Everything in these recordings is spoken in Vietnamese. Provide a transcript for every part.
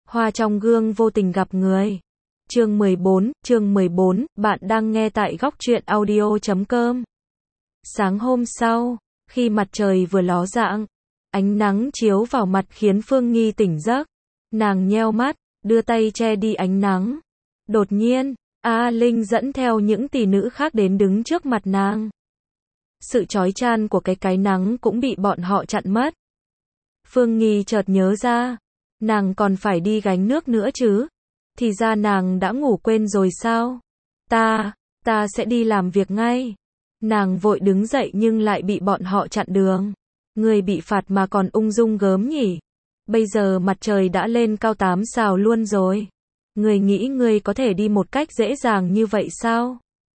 Hoa trong gương vô tình gặp người. Chương 14, bạn đang nghe tại góc truyện audio.com. Sáng hôm sau, khi mặt trời vừa ló dạng, ánh nắng chiếu vào mặt khiến Phương Nghi tỉnh giấc. Nàng nheo mắt, đưa tay che đi ánh nắng. Đột nhiên, A Linh dẫn theo những tỷ nữ khác đến đứng trước mặt nàng. Sự chói chang của cái nắng cũng bị bọn họ chặn mất. Phương Nghi chợt nhớ ra, nàng còn phải đi gánh nước nữa chứ. Thì ra nàng đã ngủ quên rồi sao? Ta sẽ đi làm việc ngay. Nàng vội đứng dậy nhưng lại bị bọn họ chặn đường. Người bị phạt mà còn ung dung gớm nhỉ? Bây giờ mặt trời đã lên cao 8 sao luôn rồi. Người nghĩ người có thể đi một cách dễ dàng như vậy sao?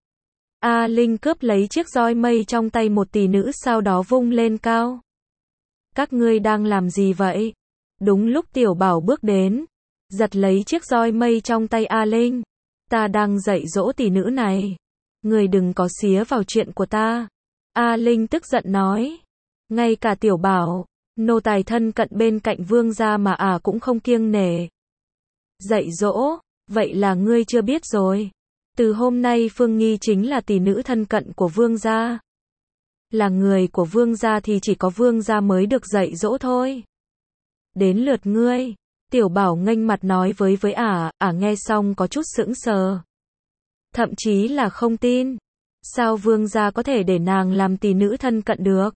A Linh cướp lấy chiếc roi mây trong tay một tỷ nữ sau đó vung lên cao. Các ngươi đang làm gì vậy? Đúng lúc Tiểu Bảo bước đến, giật lấy chiếc roi mây trong tay A Linh. Ta đang dạy dỗ tỷ nữ này. Người đừng có xía vào chuyện của ta. A Linh tức giận nói. Ngay cả Tiểu Bảo, nô tài thân cận bên cạnh vương gia mà cũng không kiêng nể. Dạy dỗ, vậy là ngươi chưa biết rồi. Từ hôm nay Phương Nghi chính là tỷ nữ thân cận của vương gia. Là người của vương gia thì chỉ có vương gia mới được dạy dỗ thôi. Đến lượt ngươi. Tiểu Bảo nghênh mặt nói với nghe xong có chút sững sờ. Thậm chí là không tin. Sao vương gia có thể để nàng làm tỷ nữ thân cận được?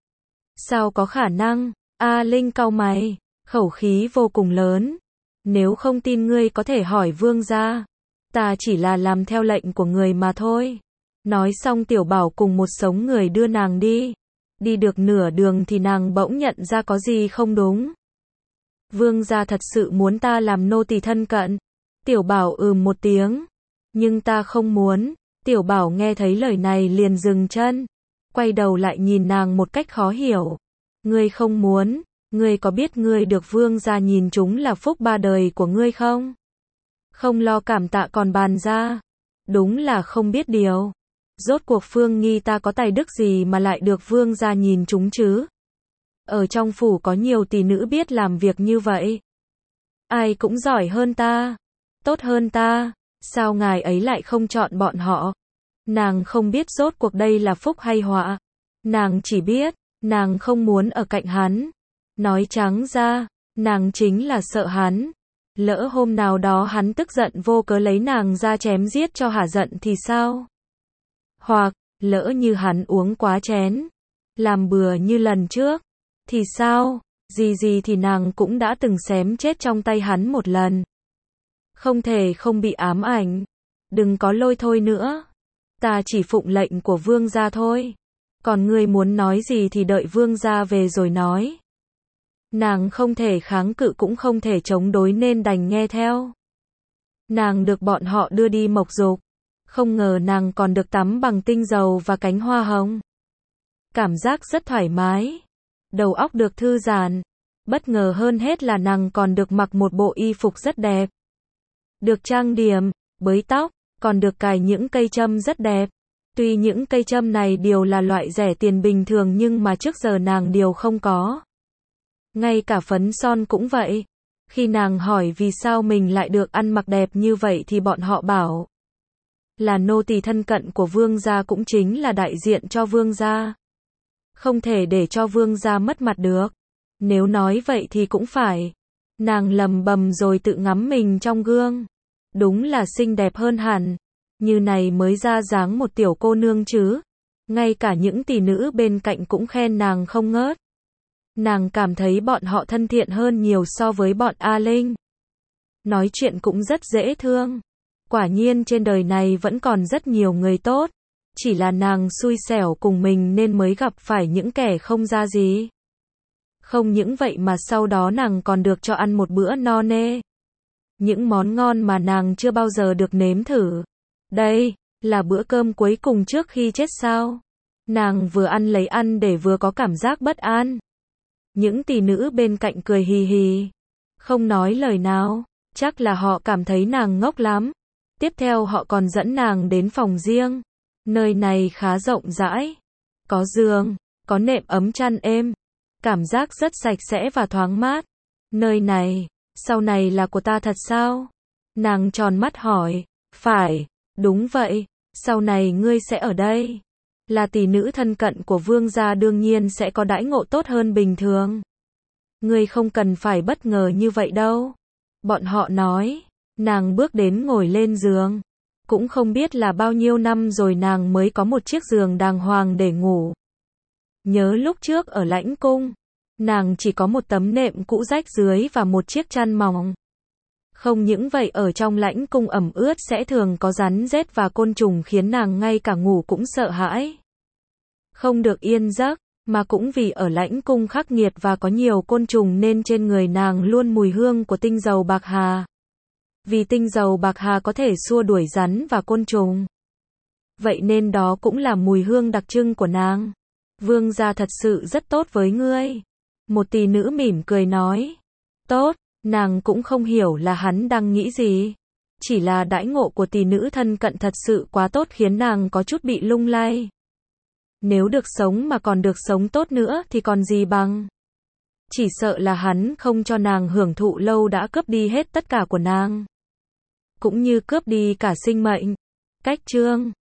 Sao có khả năng? A Linh cau mày, khẩu khí vô cùng lớn. Nếu không tin ngươi có thể hỏi vương gia. Ta chỉ là làm theo lệnh của người mà thôi. Nói xong Tiểu Bảo cùng một sống người đưa nàng đi. Đi được nửa đường thì nàng bỗng nhận ra có gì không đúng. Vương gia thật sự muốn ta làm nô tỳ thân cận. Tiểu Bảo một tiếng. Nhưng ta không muốn. Tiểu Bảo nghe thấy lời này liền dừng chân. Quay đầu lại nhìn nàng một cách khó hiểu. Ngươi không muốn. Ngươi có biết ngươi được vương gia nhìn chúng là phúc ba đời của ngươi không? Không lo cảm tạ còn bàn ra. Đúng là không biết điều. Rốt cuộc Phương Nghi ta có tài đức gì mà lại được vương gia nhìn chúng chứ? Ở trong phủ có nhiều tỷ nữ biết làm việc như vậy. Ai cũng giỏi hơn ta. Tốt hơn ta. Sao ngài ấy lại không chọn bọn họ? Nàng không biết rốt cuộc đây là phúc hay họa. Nàng chỉ biết, nàng không muốn ở cạnh hắn. Nói trắng ra, nàng chính là sợ hắn. Lỡ hôm nào đó hắn tức giận vô cớ lấy nàng ra chém giết cho hả giận thì sao? Hoặc, lỡ như hắn uống quá chén, làm bừa như lần trước, thì sao? Gì thì nàng cũng đã từng xém chết trong tay hắn một lần. Không thể không bị ám ảnh. Đừng có lôi thôi nữa. Ta chỉ phụng lệnh của vương gia thôi. Còn ngươi muốn nói gì thì đợi vương gia về rồi nói. Nàng không thể kháng cự cũng không thể chống đối nên đành nghe theo. Nàng được bọn họ đưa đi mộc dục. Không ngờ nàng còn được tắm bằng tinh dầu và cánh hoa hồng. Cảm giác rất thoải mái. Đầu óc được thư giãn. Bất ngờ hơn hết là nàng còn được mặc một bộ y phục rất đẹp. Được trang điểm, bới tóc, còn được cài những cây châm rất đẹp. Tuy những cây châm này đều là loại rẻ tiền bình thường nhưng mà trước giờ nàng đều không có. Ngay cả phấn son cũng vậy. Khi nàng hỏi vì sao mình lại được ăn mặc đẹp như vậy thì bọn họ bảo là nô tỳ thân cận của vương gia cũng chính là đại diện cho vương gia. Không thể để cho vương gia mất mặt được. Nếu nói vậy thì cũng phải. Nàng lầm bầm rồi tự ngắm mình trong gương. Đúng là xinh đẹp hơn hẳn. Như này mới ra dáng một tiểu cô nương chứ. Ngay cả những tỷ nữ bên cạnh cũng khen nàng không ngớt. Nàng cảm thấy bọn họ thân thiện hơn nhiều so với bọn A Linh. Nói chuyện cũng rất dễ thương. Quả nhiên trên đời này vẫn còn rất nhiều người tốt. Chỉ là nàng xui xẻo cùng mình nên mới gặp phải những kẻ không ra gì. Không những vậy mà sau đó nàng còn được cho ăn một bữa no nê. Những món ngon mà nàng chưa bao giờ được nếm thử. Đây, là bữa cơm cuối cùng trước khi chết sao? Nàng vừa ăn lấy ăn để vừa có cảm giác bất an. Những tỷ nữ bên cạnh cười hì hì. Không nói lời nào. Chắc là họ cảm thấy nàng ngốc lắm. Tiếp theo họ còn dẫn nàng đến phòng riêng. Nơi này khá rộng rãi. Có giường, có nệm ấm chăn êm. Cảm giác rất sạch sẽ và thoáng mát. Nơi này, Sau này là của ta thật sao? Nàng tròn mắt hỏi. Phải, đúng vậy, sau này ngươi sẽ ở đây. Là tỷ nữ thân cận của vương gia đương nhiên sẽ có đãi ngộ tốt hơn bình thường. Ngươi không cần phải bất ngờ như vậy đâu. Bọn họ nói, nàng bước đến ngồi lên giường. Cũng không biết là bao nhiêu năm rồi nàng mới có một chiếc giường đàng hoàng để ngủ. Nhớ lúc trước ở lãnh cung, nàng chỉ có một tấm nệm cũ rách dưới và một chiếc chăn mỏng. Không những vậy ở trong lãnh cung ẩm ướt sẽ thường có rắn rết và côn trùng khiến nàng ngay cả ngủ cũng sợ hãi. Không được yên giấc, mà cũng vì ở lãnh cung khắc nghiệt và có nhiều côn trùng nên trên người nàng luôn mùi hương của tinh dầu bạc hà. Vì tinh dầu bạc hà có thể xua đuổi rắn và côn trùng. Vậy nên đó cũng là mùi hương đặc trưng của nàng. Vương gia thật sự rất tốt với ngươi. Một tỷ nữ mỉm cười nói. Tốt, nàng cũng không hiểu là hắn đang nghĩ gì. Chỉ là đãi ngộ của tỷ nữ thân cận thật sự quá tốt khiến nàng có chút bị lung lay. Nếu được sống mà còn được sống tốt nữa thì còn gì bằng. Chỉ sợ là hắn không cho nàng hưởng thụ lâu đã cướp đi hết tất cả của nàng. Cũng như cướp đi cả sinh mệnh. Cách chương